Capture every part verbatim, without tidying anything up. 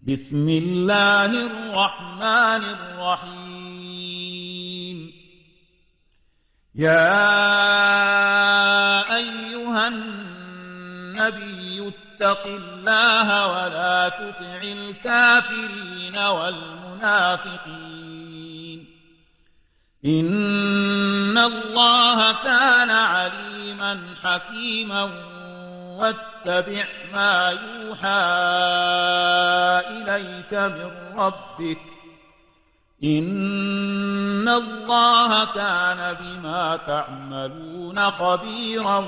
بسم الله الرحمن الرحيم. يا أيها النبي اتق الله ولا تطع الكافرين والمنافقين إن الله كان عليما حكيما واتبع ما يوحى إليك من ربك إن الله كان بما تعملون خبيرا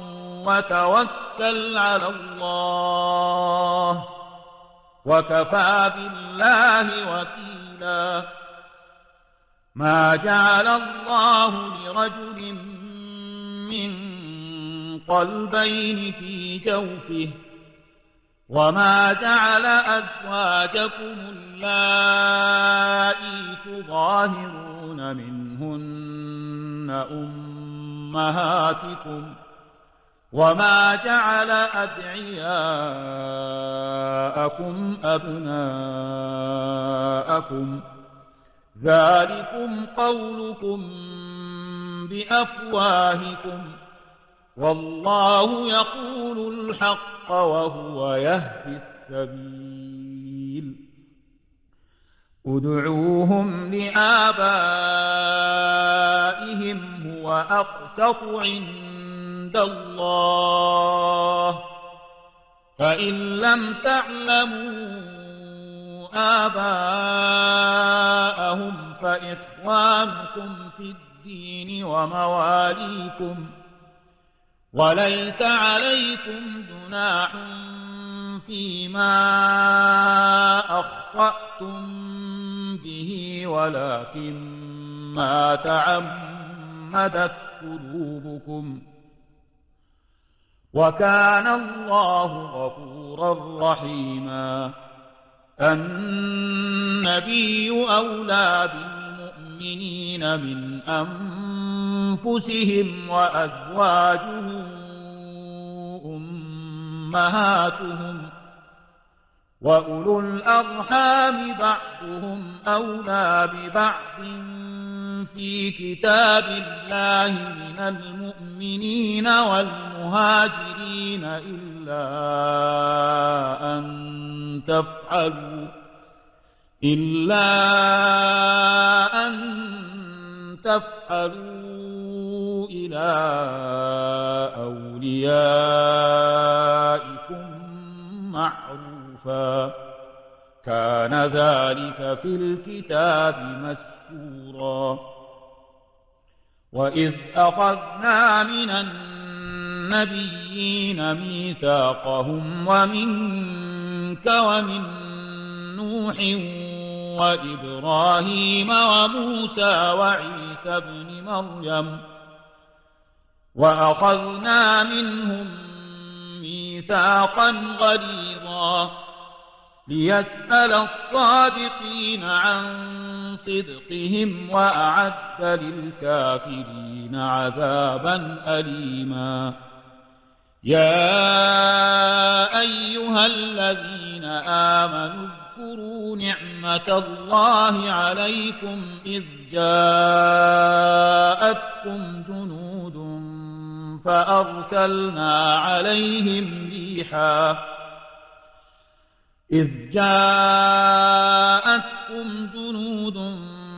وتوكل على الله وكفى بالله وكيلا. ما جعل الله لرجل من قلبين في جوفه وما جعل أزواجكم اللائي تظاهرون منهن أمهاتكم وما جعل أدعياءكم أبناءكم ذلكم قولكم بأفواهكم والله يقول الحق وهو يهدي السبيل. ادعوهم لآبائهم هو أقسط عند الله فإن لم تعلموا آباءهم فإخوانكم في الدين ومواليكم وليس عليكم جناح فيما أخطأتم به ولكن ما تعمدت قلوبكم وكان الله غفورا رحيما. النبي أولى بالمؤمنين من أنفسهم وأزواجه أمهاتهم وأولو الأرحام بعضهم أولى ببعض في كتاب الله من المؤمنين والمهاجرين إلا أن تفعلوا إلا أن تفعلوا إلى أوليائكم معروفا كان ذلك في الكتاب مسطورا. وإذ أخذنا من النبيين ميثاقهم ومنك ومن نوح وإبراهيم وموسى وعيسى ابن مريم وأخذنا منهم ميثاقا غليظا ليسأل الصادقين عن صدقهم وأعد للكافرين عذابا أليما. يا أيها الذين آمنوا اذكروا نعمة الله عليكم إذ جاءتكم جنود فأرسلنا عليهم ريحا إذ جاءتكم جنود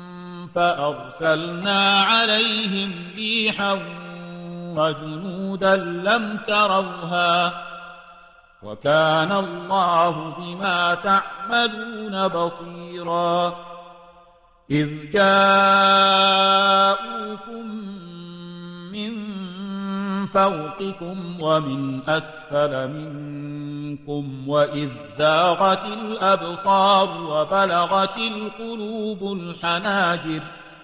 فأرسلنا عليهم ريحا وجنودا لم تروها وكان الله بما تعملون بصيرا. إذ جاءوكم من فوقكم ومن أسفل منكم وإذ زاغت الأبصار وبلغت القلوب الحناجر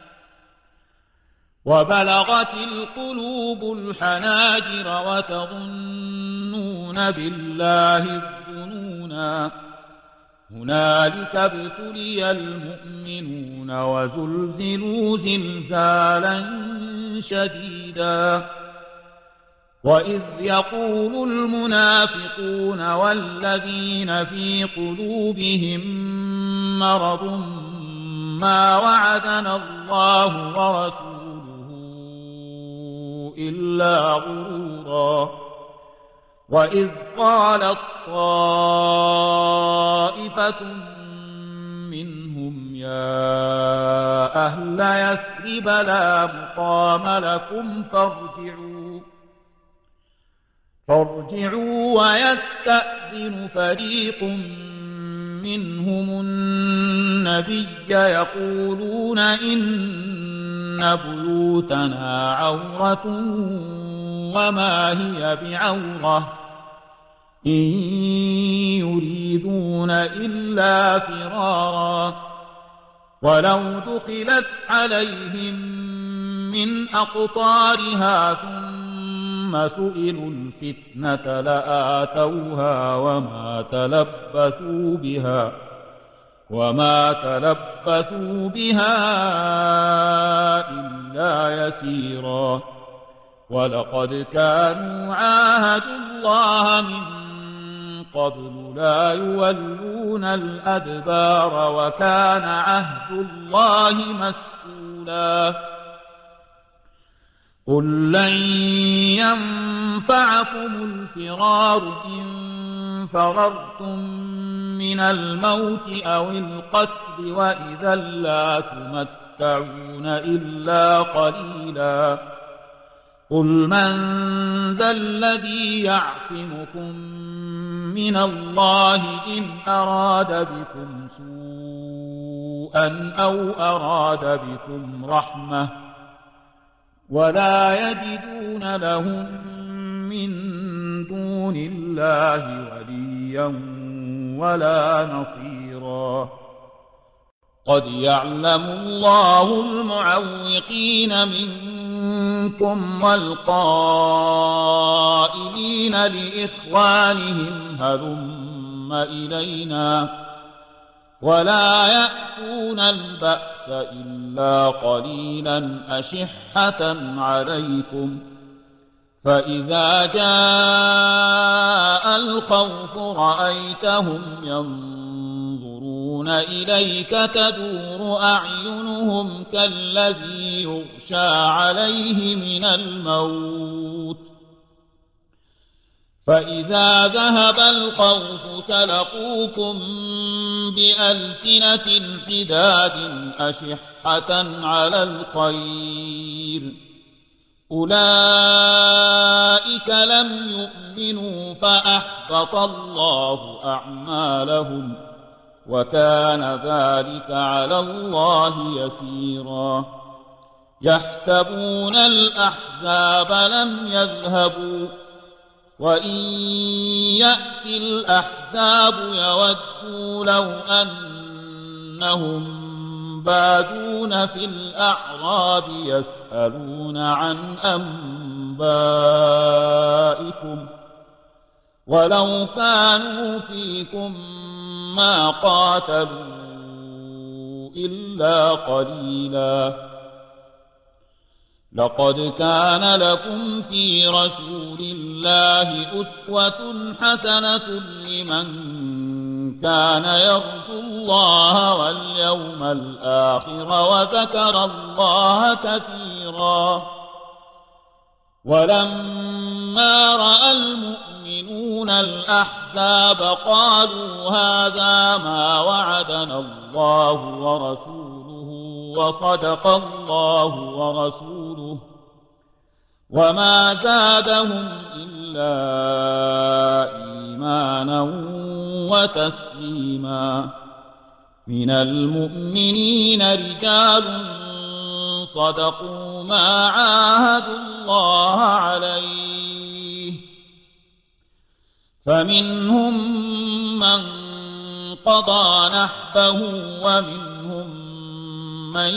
وبلغت القلوب الحناجر وتظنون بالله الظنونا هنالك ابتلي المؤمنون وزلزلوا زلزالا شديدا. وإذ يقول المنافقون والذين في قلوبهم مرض ما وعدنا الله ورسوله إلا غرورا وإذ قالت طائفة منهم يا أهل يثرب لا مقام لكم فارجعوا فارجعوا ويستأذن فريق منهم النبي يقولون إن بيوتنا عورة وما هي بعورة إن يريدون إلا فرارا ولو دخلت عليهم من أقطارها ثم سئلوا الفتنة لآتوها وما تلبثوا بها وما تلبثوا بها إلا يسيرا ولقد كانوا عاهدوا الله من قبل لا يولون الأدبار وكان عهد الله مسؤولا قل لن ينفعكم الفرار إن فررتم من الموت أو القتل وإذا لا تمتعون إلا قليلا قل من ذا الذي يعصمكم من الله إن أراد بكم سوءا أو أراد بكم رحمة ولا يجدون لهم من دون الله وليا ولا نصيرا قد يعلم الله المعوقين منكم والقائلين لإخوانهم هلم إلينا ولا يأتون البأس إلا قليلا أشحة عليكم فإذا جاء الخوف رأيتهم ينظرون إليك تدور أعينهم كالذي يغشى عليه من الموت فإذا ذهب الخوف سلقوكم بألسنة حداد أشحة على الخير أولئك لم يؤمنوا فأحبط الله أعمالهم وكان ذلك على الله يسيرا يحسبون الأحزاب لم يذهبوا وإن يأتي الأحزاب يودوا لو أنهم بادون في الأعراب يسألون عن أنبائكم ولو كانوا فيكم ما قاتلوا إلا قليلا لقد كان لكم في رسول الله أسوة حسنة لمن كان يرجو الله واليوم الآخر وذكر الله كثيرا ولما رأى المؤمنون الأحزاب قالوا هذا ما وعدنا الله ورسوله وصدق الله ورسوله وما زادهم إلا إيمانا وتسليما من المؤمنين رجال صدقوا ما عاهدوا الله عليه فمنهم من قضى نحبه ومنهم من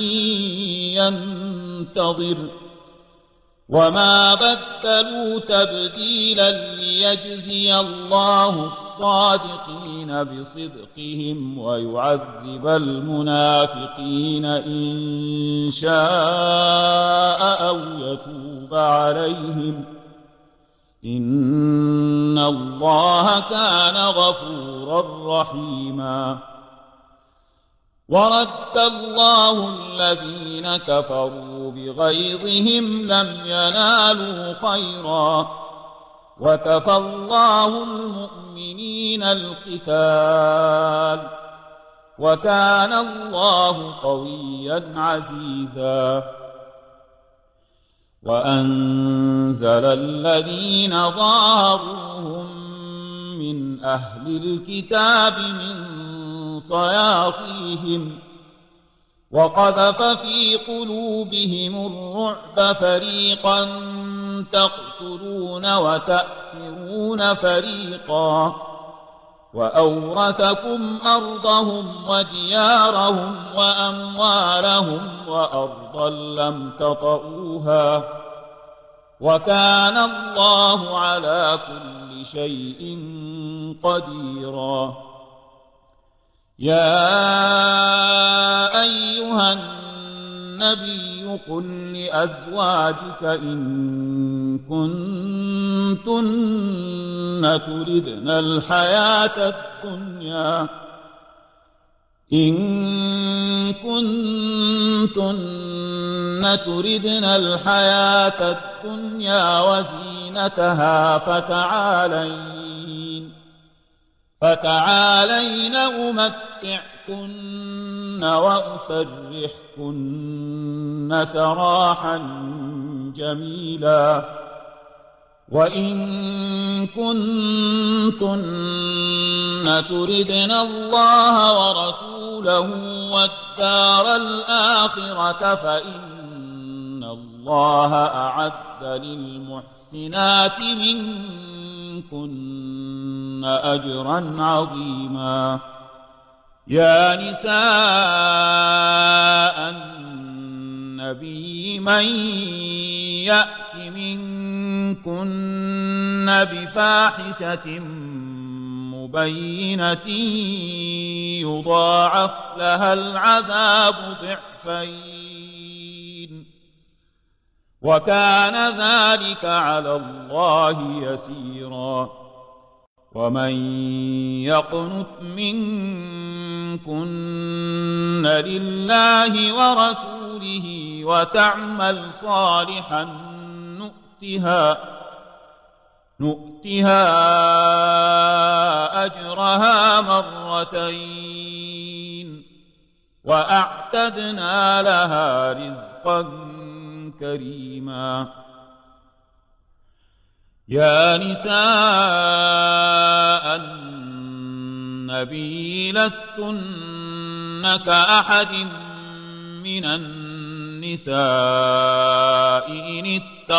ينتظر وما بدلوا تبديلا ليجزي الله الصادقين بصدقهم ويعذب المنافقين إن شاء أو يتوب عليهم إن الله كان غفورا رحيما ورد الله الذين كفروا بغيظهم لم ينالوا خيرا وكفى الله المؤمنين القتال وكان الله قويا عزيزا وأنزل الذين ظاهروهم من أهل الكتاب من صياصيهم وقذف في قلوبهم الرعب فريقا تقتلون وتأسرون فريقا وأورثكم أرضهم وديارهم وأموالهم وأرضا لم تطئوها وكان الله على كل شيء قديرا يا أيها النبي قل لأزواجك إن كنتن تردن الحياة الدنيا إن كنتن تردن الحياة الدنيا وزينتها فتعالين فتعالين أمتعكن وأسرحكن سراحا جميلا وإن كنتن تردن الله ورسوله والدار الآخرة فإن الله أعد للمحسنات منكن أجرا عظيما يا نساء النبي من يأت منكن بفاحشة مبينة يضاعف لها العذاب ضعفين وكان ذلك على الله يسيرا ومن يقنت منكن لله ورسوله وتعمل صالحا نؤتها نؤتها أجرها مرتين وأعتدنا لها رزقا كريما يا نساء النبي لستن كأحد من النساء إن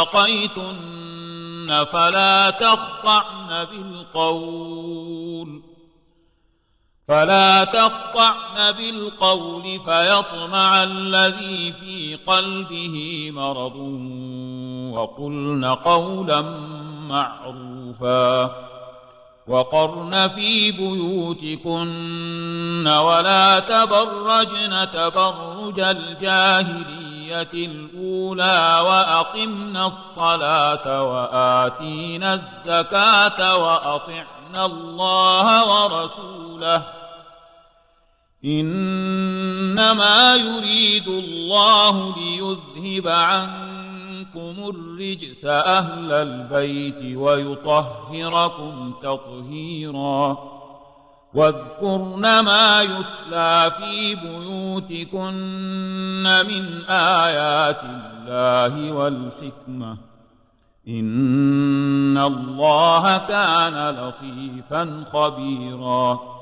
اتقيتن فلا تخضعن بالقول فلا تخضعن بالقول فيطمع الذي في قلبه مرض وقلن قولا معروفا وقرن في بيوتكن ولا تبرجن تبرج الجاهلية الأولى وأقمن الصلاة وآتينا الزكاة وأطعنا الله ورسوله إنما يريد الله ليذهب عنكم الرجس أهل البيت ويطهركم تطهيرا واذكرن ما يتلى في بيوتكن من آيات الله والحكمة إن الله كان لطيفا خبيرا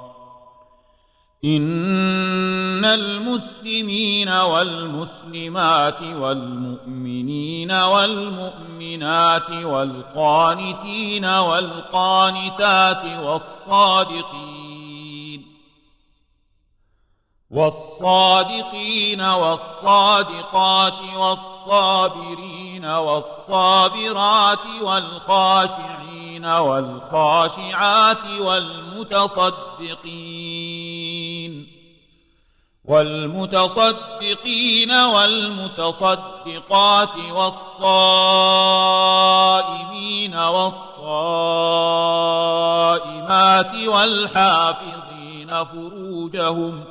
إن المسلمين والمسلمات والمؤمنين والمؤمنات والقانتين والقانتات والصادقين والصادقين والصادقات والصابرين والصابرات والخاشعين والخاشعات والمتصدقين والمتصدقين والمتصدقات والصائمين والصائمين والحافظين فروجهم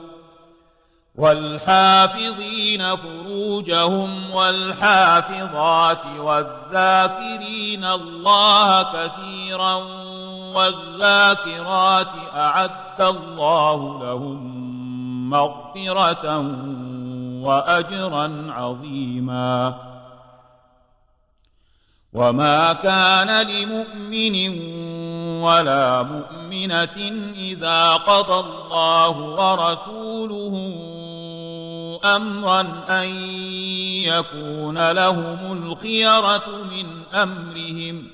والحافظين فروجهم والحافظات والذاكرين الله كثيرا والذاكرات أعد الله لهم مغفرة وأجرا عظيما. وما كان لمؤمن ولا مؤمنة إذا قضى الله ورسوله أمرا أن يكون لهم الخيرة من أمرهم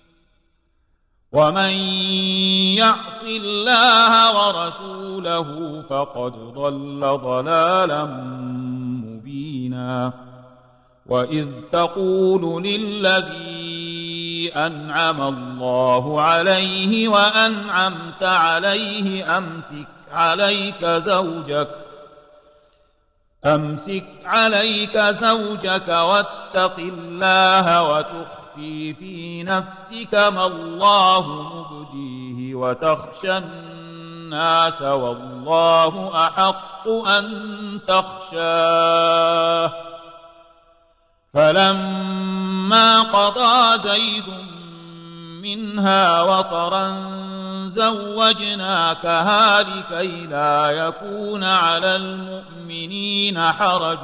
ومن يعص الله ورسوله فقد ضل ضلالا مبينا. وإذ تقول للذي أنعم الله عليه وأنعمت عليه أمسك عليك زوجك أمسك عليك زوجك واتق الله وتخفي في نفسك ما الله مبديه وتخشى الناس والله أحق أن تخشاه. فلما قضى زيد منها وطرا زوجناكها لكي لا يكون على المؤمنين حرج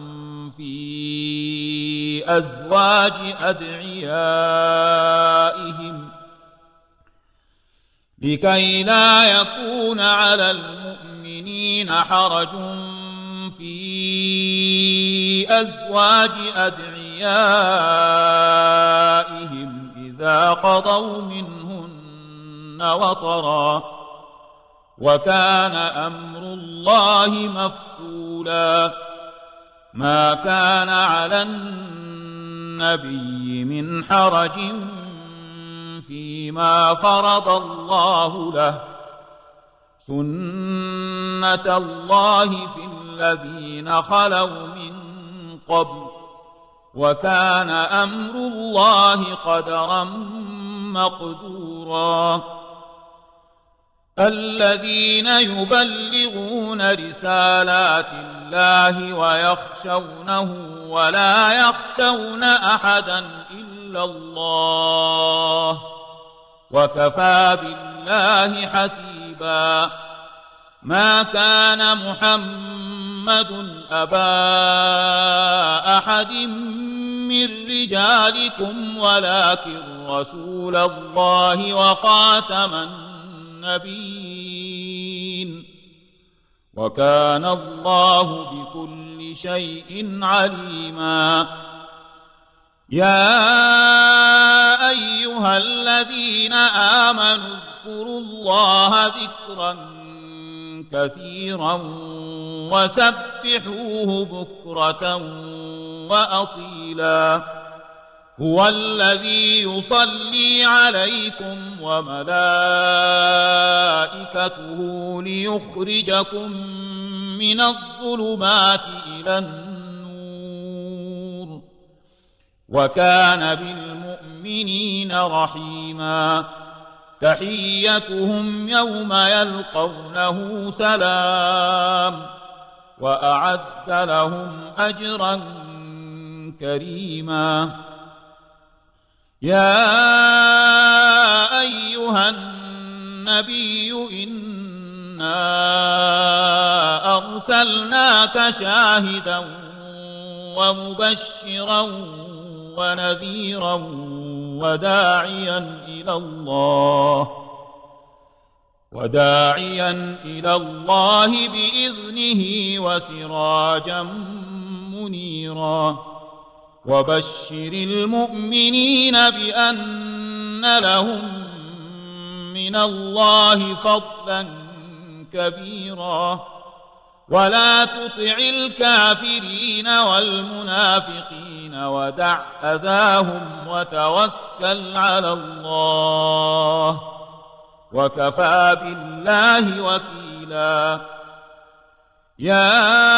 في أزواج أدعيائهم لكي لا يكون على المؤمنين حرج في أزواج أدعيائهم إذا قضوا منهن وطرا وكان أمر الله مفعولا. ما كان على النبي من حرج فيما فرض الله له سنة الله في الذين خلوا من قبل وكان أمر الله قدرا مقدورا. الذين يبلغون رسالات الله ويخشونه ولا يخشون أحدا إلا الله وكفى بالله حسيبا. ما كان محمد أبا أحد من رجالكم ولكن رسول الله وخاتم النبيين وكان الله بكل شيء عليما. يا أيها الذين آمنوا اذكروا الله ذكرا كثيرا وسبحوه بكرة وأصيلا. هو الذي يصلي عليكم وملائكته ليخرجكم من الظلمات إلى النور وكان بالمؤمنين رحيما. تحيتهم يوم يلقونه سلام وأعد لهم أجرا كريما. يا أيها النبي إنا أرسلناك شاهدا ومبشرا ونذيرا وداعيا إلى الله وداعيا إلى الله بإذنه وسراجا منيرا. وبشر المؤمنين بأن لهم من الله فضلا كبيرا. ولا تطع الكافرين والمنافقين ودع أذاهم وتوكل على الله وكفى بالله وكيلا. يا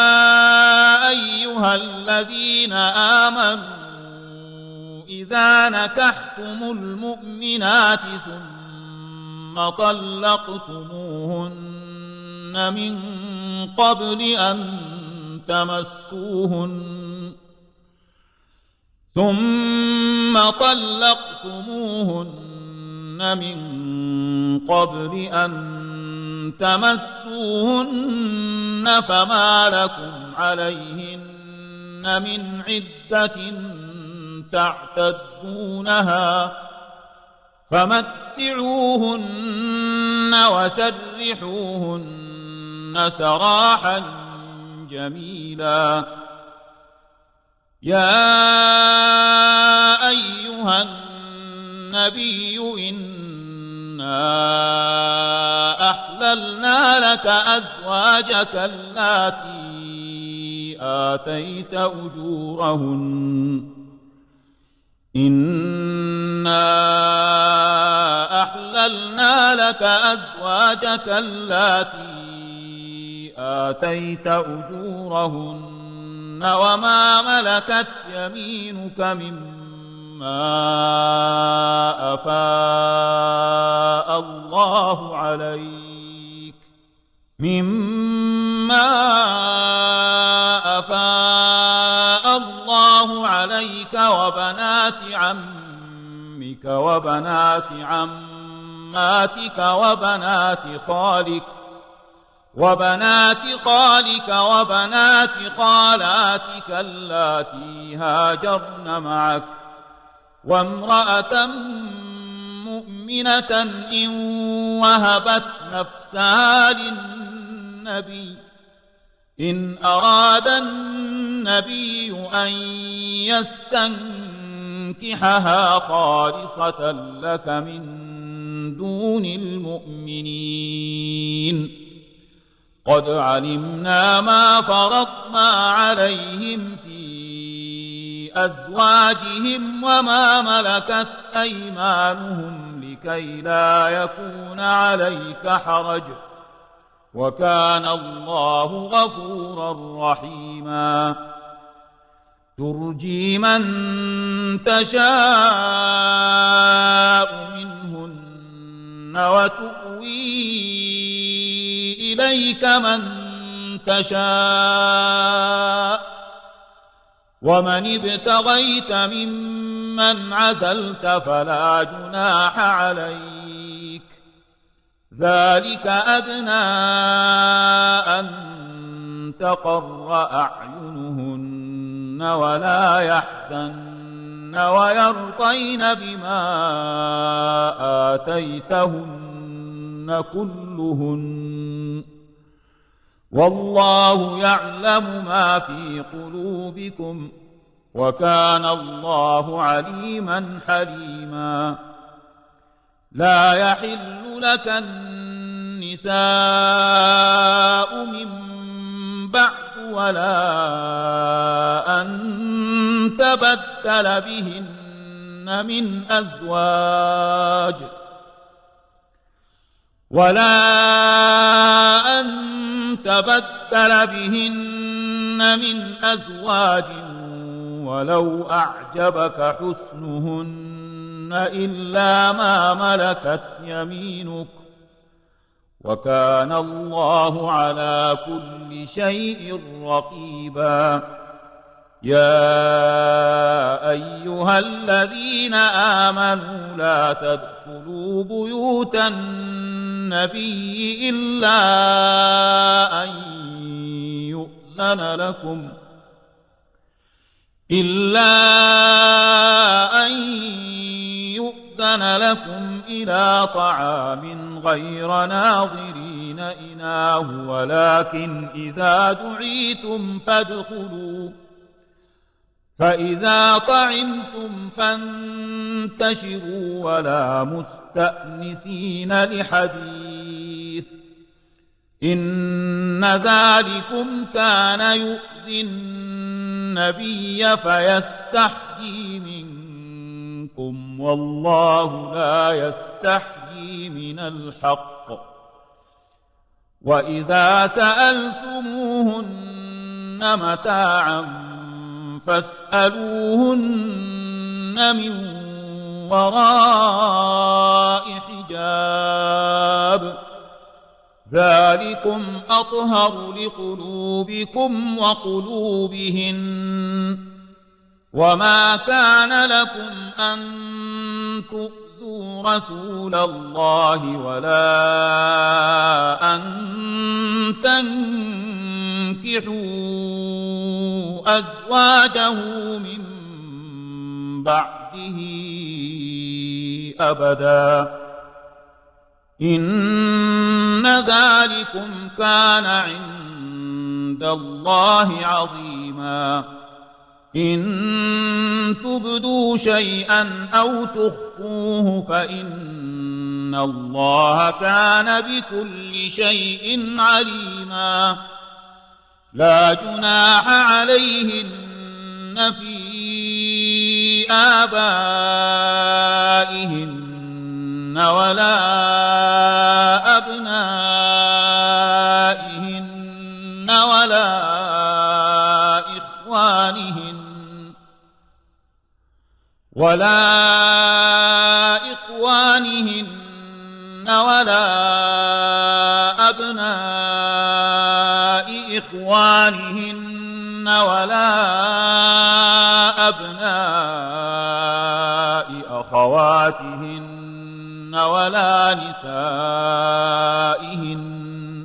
أيها الذين آمنوا إذا نكحتم المؤمنات ثم طلقتموهن من قبل أن تمسوهن ثم طلقتموهن من قبل أن تمسوهن فما لكم عليهن من عدة تعتدونها فمتعوهن وسرحوهن سراحا جميلا. يا أيها النبي إنا أحللنا لك أزواجك اللاتي آتيت أجورهن إنا أحللنا لك أزواجك اللاتي آتيت أجورهن وما ملكت يمينك مما أفاء الله عليك مما أفاء الله عليك وبنات عمك وبنات عماتك وبنات خالك وبنات خالك وبنات خالاتك اللاتي هاجرن معك وامرأة مؤمنة إن وهبت نفسها للنبي إن أراد النبي أن يستنكحها خالصة لك من دون المؤمنين قد علمنا ما فرضنا عليهم في أزواجهم وما ملكت أيمانهم لكي لا يكون عليك حرج وكان الله غفورا رحيما. ترجي من تشاء منهن وتؤوي إليك من تشاء ومن ابتغيت ممن عزلت فلا جناح عليك ذلك أدنى أن تقر أعينهن ولا يحزن ويرضين بما آتيتهن كلهن والله يعلم ما في قلوبكم وكان الله عليما حليما. لا يحل لك النساء من بعد ولا أن تبدل بهن من أزواج ولا أن تبدل بهن من أزواج ولو أعجبك حسنهن إلا ما ملكت يمينك وكان الله على كل شيء رقيبا. يا أيها الذين آمنوا لا تدخلوا بيوت النبي إلا أن يؤذن لكم إلا أن يؤذن لكم إلى طعام غير ناظرين إناه ولكن إذا دعيتم فادخلوا فإذا طعمتم فانتشروا ولا مستأنسين لحديث إن ذلكم كان يؤذي النبي فيستحيي منكم والله لا يستحيي من الحق. وإذا سألتموهن متاعا فاسألوهن من وراء حجاب حجاب ذلكم أطهر لقلوبكم وقلوبهن وما كان لكم أن تؤذوا رسول الله ولا أن تنكحوا أزواجه من بعده أبدا إن ذلكم كان عند الله عظيما إن تبدوا شيئا أو تخفوه فإن الله كان بكل شيء عليما لا جناح عليهن في آبائهن ولا أبنائهن ولا إخوانهن ولا إخوانهن ولا أبناء إخوانهن ولا أبناء أخواتهن ولا نسائهن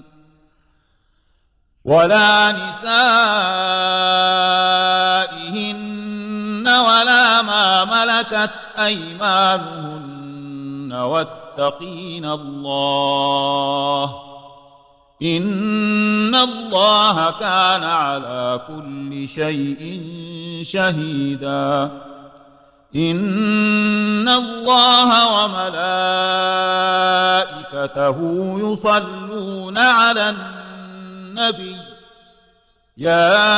ولا نسائهن ولا ما ملكت أيمانهن واتقين الله إن الله كان على كل شيء شهيدا إن الله وملائكته يصلون على النبي يا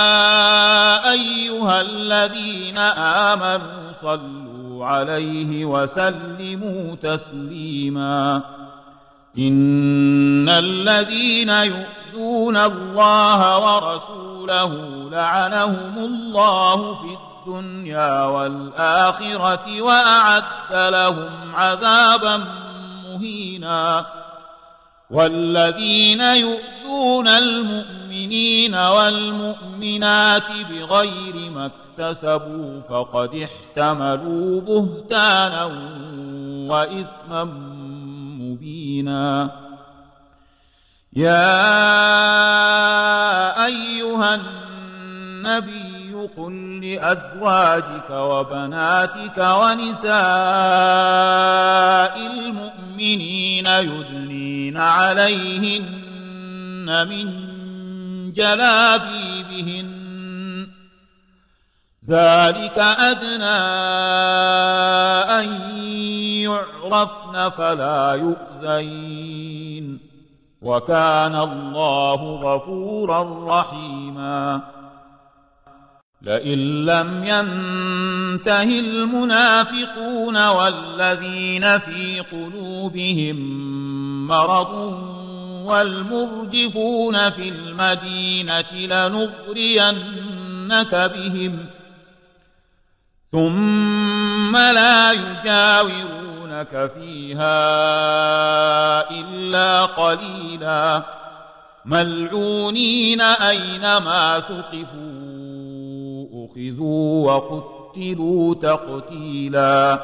أيها الذين آمنوا صلوا عليه وسلموا تسليما إن الذين يؤذون الله ورسوله لعنهم الله في الدنيا والآخرة وأعد لهم عذابا مهينا والذين يؤذون المؤمنين والمؤمنات بغير ما اكتسبوا فقد احتملوا بهتانا وإثما مبينا يا أيها النبي قل لأزواجك وبناتك ونساء المؤمنين يدنين عليهن من جلابيبهن ذلك أدنى أن يعرفن فلا يؤذين وكان الله غفورا رحيما لئن لم ينته المنافقون والذين في قلوبهم مرض والمرجفون في المدينة لنغرينك بهم ثم لا يجاورونك فيها إلا قليلا ملعونين أينما ثقفوا أخذوا وقتلوا تقتيلا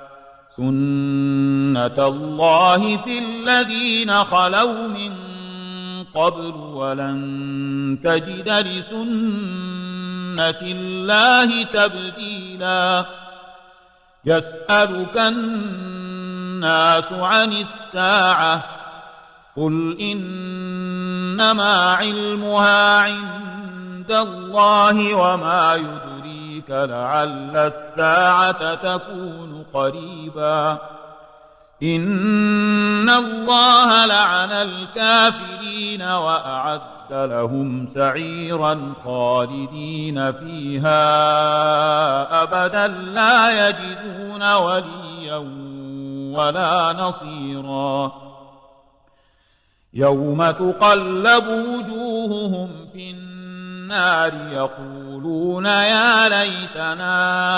سنة الله في الذين خلوا من قبل ولن تجد لسنة الله تبديلا يسألك الناس عن الساعة قل إنما علمها عند الله وما يدريك لعل الساعة تكون قريبا إن الله لعن الكافرين وأعد لهم سعيرا خالدين فيها أبدا لا يجدون وليا ولا نصيرا يوم تقلب وجوههم في النار النار يقولون يا ليتنا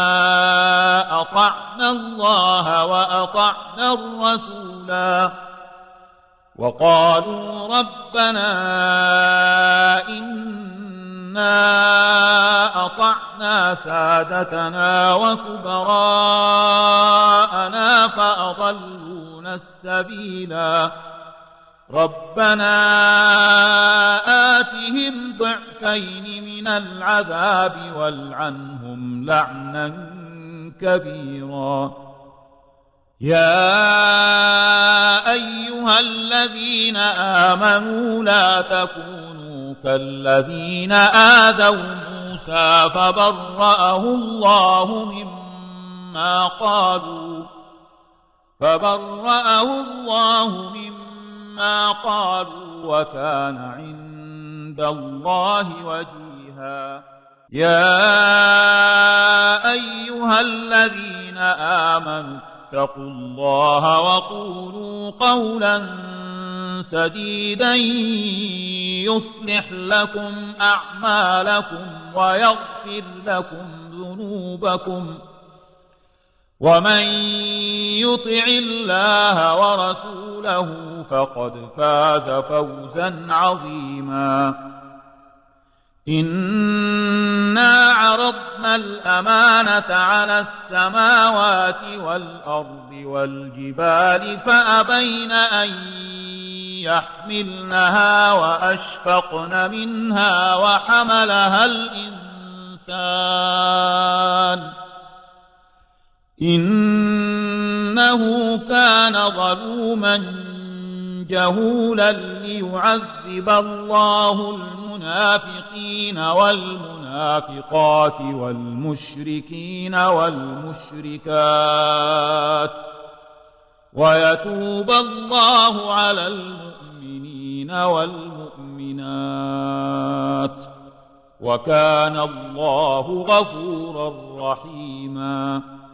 أطعنا الله وأطعنا الرسولا وقالوا ربنا إنا أطعنا سادتنا وكبراءنا فأضلونا السبيلا ربنا آتهم ضعفين من العذاب والعنهم لعنا كبيرا يا أيها الذين آمنوا لا تكونوا كالذين آذوا موسى فبرأه الله مما قالوا فبرأه الله مما ما قالوا وكان عند الله وجيها يا أيها الذين آمنوا اتقوا الله وقولوا قولا سديدا يصلح لكم أعمالكم ويغفر لكم ذنوبكم ومن يطع الله ورسوله فقد فاز فوزا عظيما إنا عرضنا الأمانة على السماوات والأرض والجبال فأبين أن يحملنها وأشفقن منها وحملها الإنسان إنه كان ظلوما جهولا ليعذب الله المنافقين والمنافقات والمشركين والمشركات ويتوب الله على المؤمنين والمؤمنات وكان الله غفورا رحيما